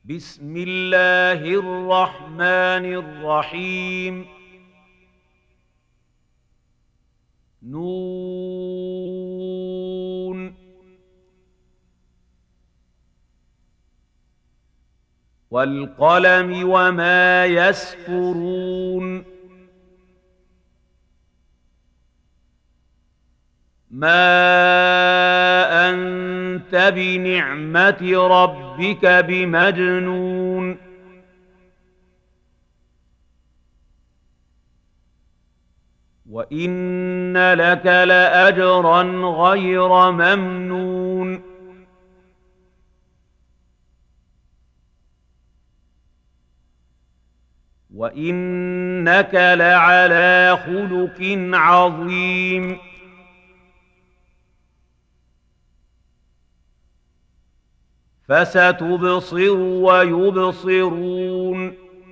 بسم الله الرحمن الرحيم. نون. والقلم وما يسطرون. ما أنت بنعمة ربك بمجنون. وإن لك لأجرا غير ممنون. وإنك لعلى خلق عظيم. فستبصر ويبصرون.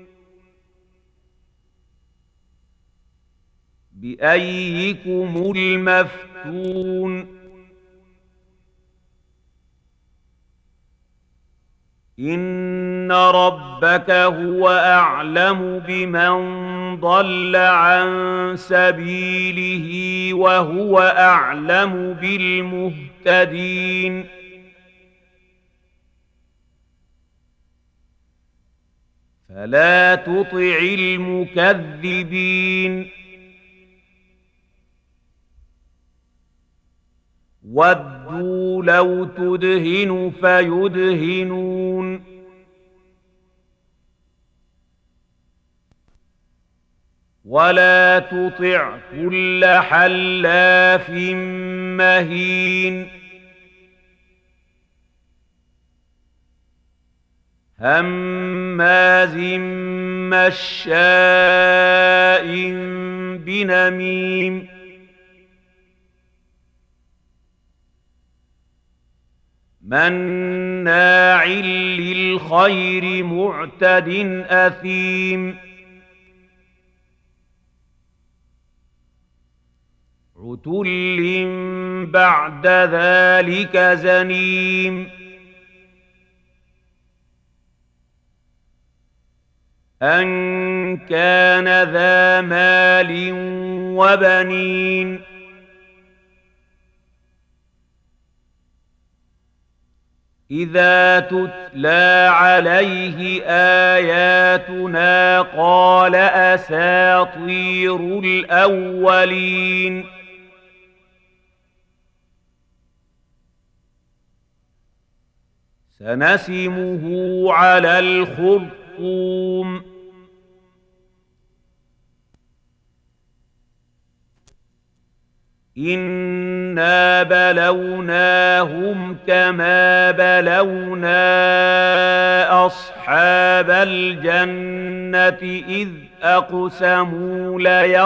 بأيكم المفتون. إن ربك هو أعلم بمن ضل عن سبيله وهو أعلم بالمهتدين. فلا تطع المكذبين. ودوا لو تدهن فيدهنون. ولا تطع كل حلاف مهين. هماز مشاء بنميم. مناع للخير معتد أثيم. عتل بعد ذلك زنيم. أن كان ذا مال وبنين. إذا تتلى عليه آياتنا قال أساطير الأولين. سنسمه على الخرطوم. إنا بلوناهم كما بلونا أصحاب الجنة إذ أقسموا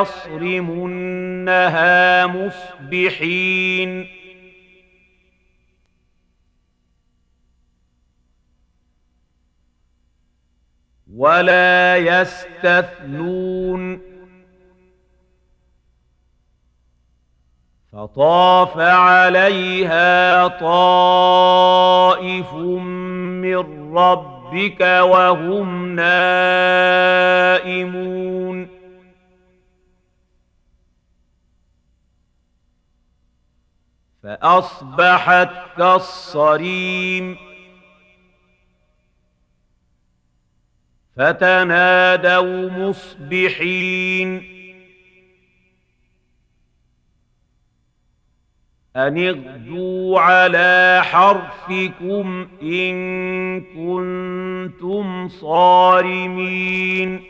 ليصرمنها مصبحين. ولا يستثنون. فطاف عليها طائف من ربك وهم نائمون. فأصبحت كالصريم. فتنادوا مصبحين أن اغدوا على حرثكم إن كنتم صارمين.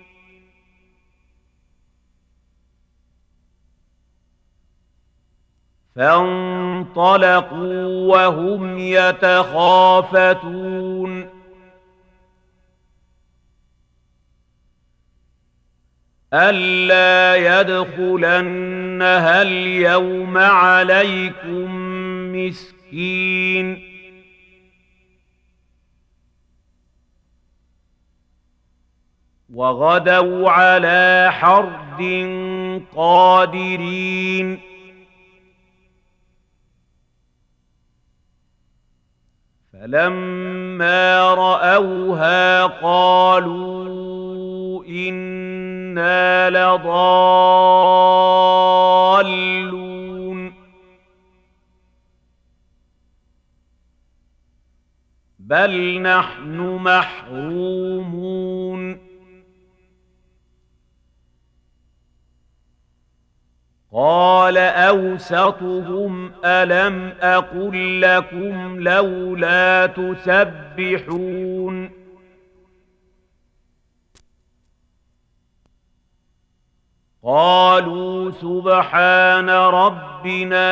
فانطلقوا وهم يتخافتون ألا يدخلنها اليوم عليكم مسكين. وغدوا على حرد قادرين. فلما رأوها قالوا إنا لضالون بل نحن محرومون قال أوسطهم ألم أقل لكم لولا تسبحون قالوا سبحان ربنا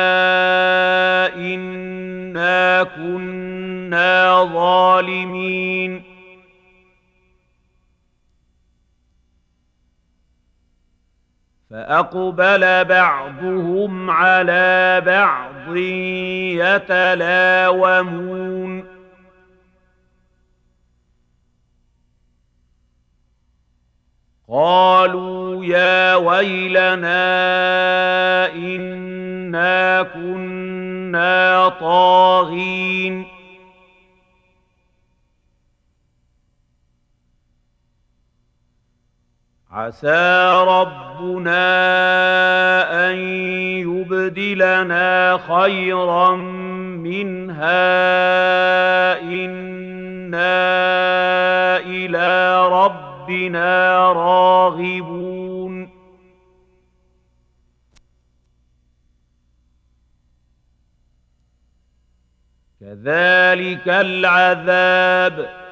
إنا كنا ظالمين فأقبل بعضهم على بعض يتلاومون قالوا يا ويلنا إنا كنا طاغين عسى ربنا أن يبدلنا خيرا منها إنا إلى ربنا راغبون كذلك العذاب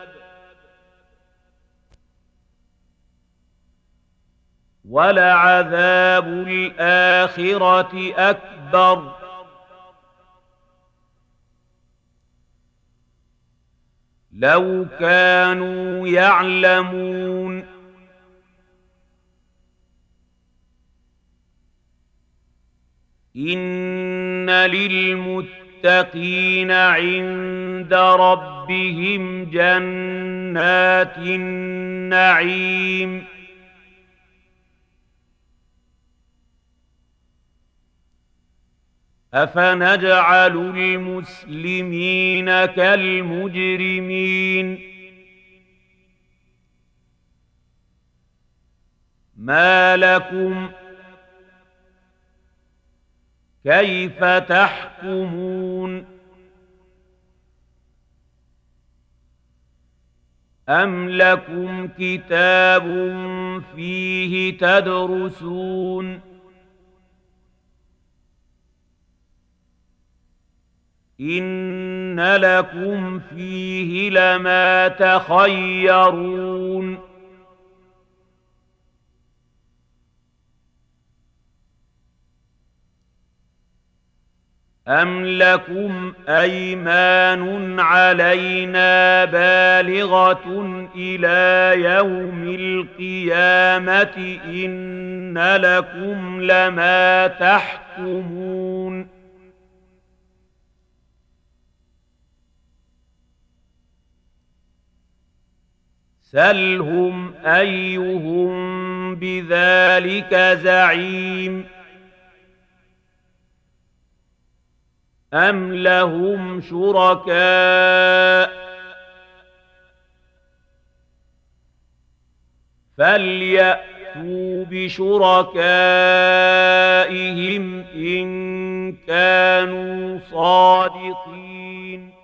ولعذاب الآخرة أكبر لو كانوا يعلمون إن للمتقين عند ربهم جنات النعيم أفنجعل المسلمين كالمجرمين ما لكم كيف تحكمون أم لكم كتاب فيه تدرسون إن لكم فيه لما تخيرون أم لكم أيمان علينا بالغة إلى يوم القيامة إن لكم لما تحكمون سلهم أيهم بذلك زعيم أم لهم شركاء فليأتوا بشركائهم إن كانوا صادقين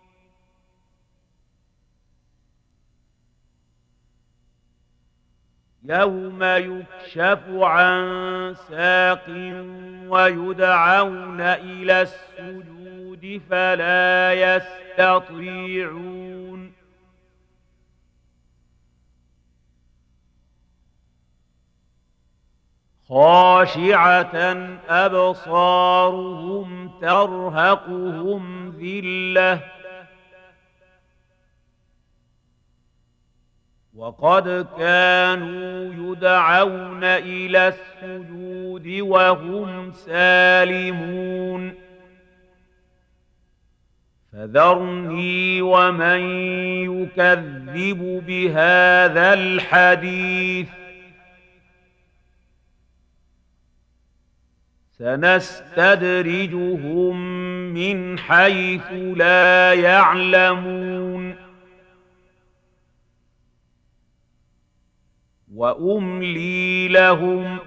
يوم يكشف عن ساق ويدعون إلى السجود فلا يستطيعون خاشعة أبصارهم ترهقهم ذلة وقد كانوا يدعون إلى السجود وهم سالمون فذرني ومن يكذب بهذا الحديث سنستدرجهم من حيث لا يعلمون وأملي لهم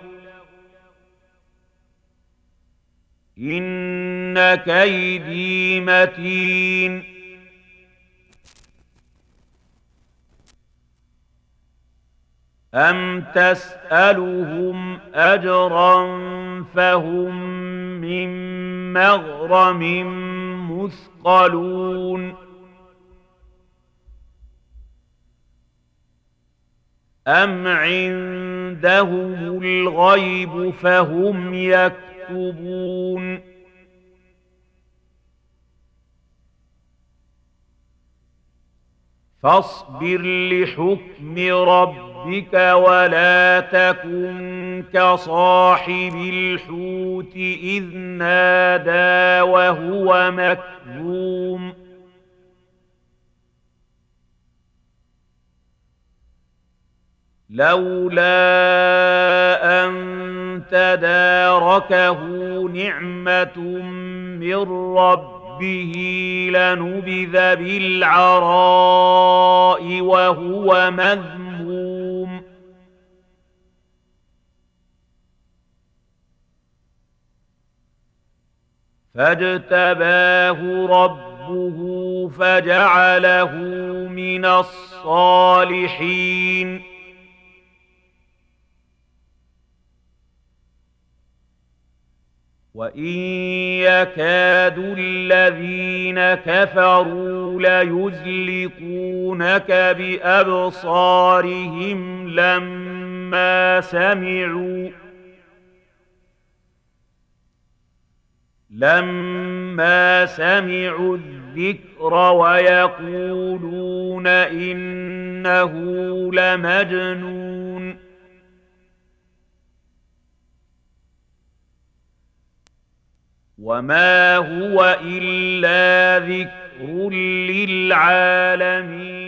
إن كيدي متين أم تسألهم أجرا فهم من مغرم مثقلون أم عندهم الغيب فهم يكتبون فاصبر لحكم ربك ولا تكن كصاحب الحوت إذ نادى وهو مكظوم لولا أن تداركه نعمة من ربه لنبذ بالعراء وهو مذموم فاجتباه ربه فجعله من الصالحين وإن يكاد الذين كفروا ليزلقونك بأبصارهم لما سمعوا الذكر ويقولون إنه لمجنون وما هو إلا ذكر للعالمين